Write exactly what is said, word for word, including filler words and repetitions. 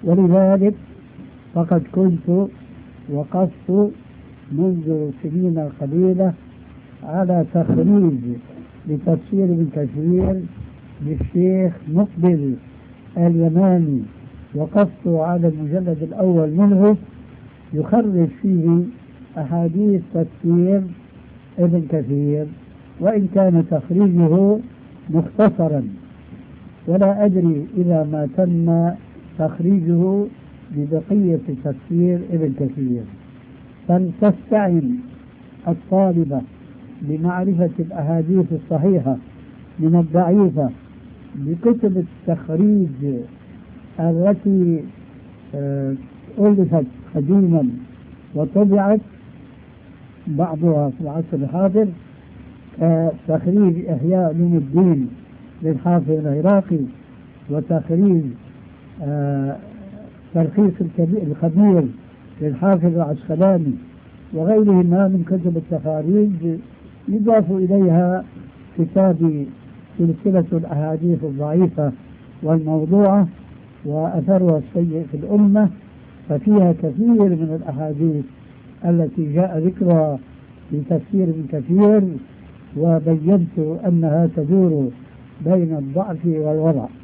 ولذلك فقد كنت وقفت منذ سنين قليلة على تخريج لتفسير ابن كثير للشيخ مقبل اليماني، وقفت على المجلد الأول منه يخرج فيه أحاديث تفسير ابن كثير، وإن كان تخريجه مختصرا، ولا أدري إذا ما تم تخريجه ببقية تفسير ابن كثير. فلتستعن الطالبة بمعرفة الأحاديث الصحيحة من الضعيفة بكتب التخريج التي ألفت قديما وطبعت بعضها في العصر الحاضر، كتخريج إحياء علوم الدين للحافظ العراقي، وتخريج تلخيص الخبير للحافظ العسقلاني، وغيرهما من كتب التخاريج. يضاف إليها كتاب سلسلة الأحاديث الضعيفة والموضوعة وأثرها السيء في الأمة، ففيها كثير من الأحاديث التي جاء ذكرها في تفسير ابن كثير، وبينت أنها تدور بين الضعف والوضع.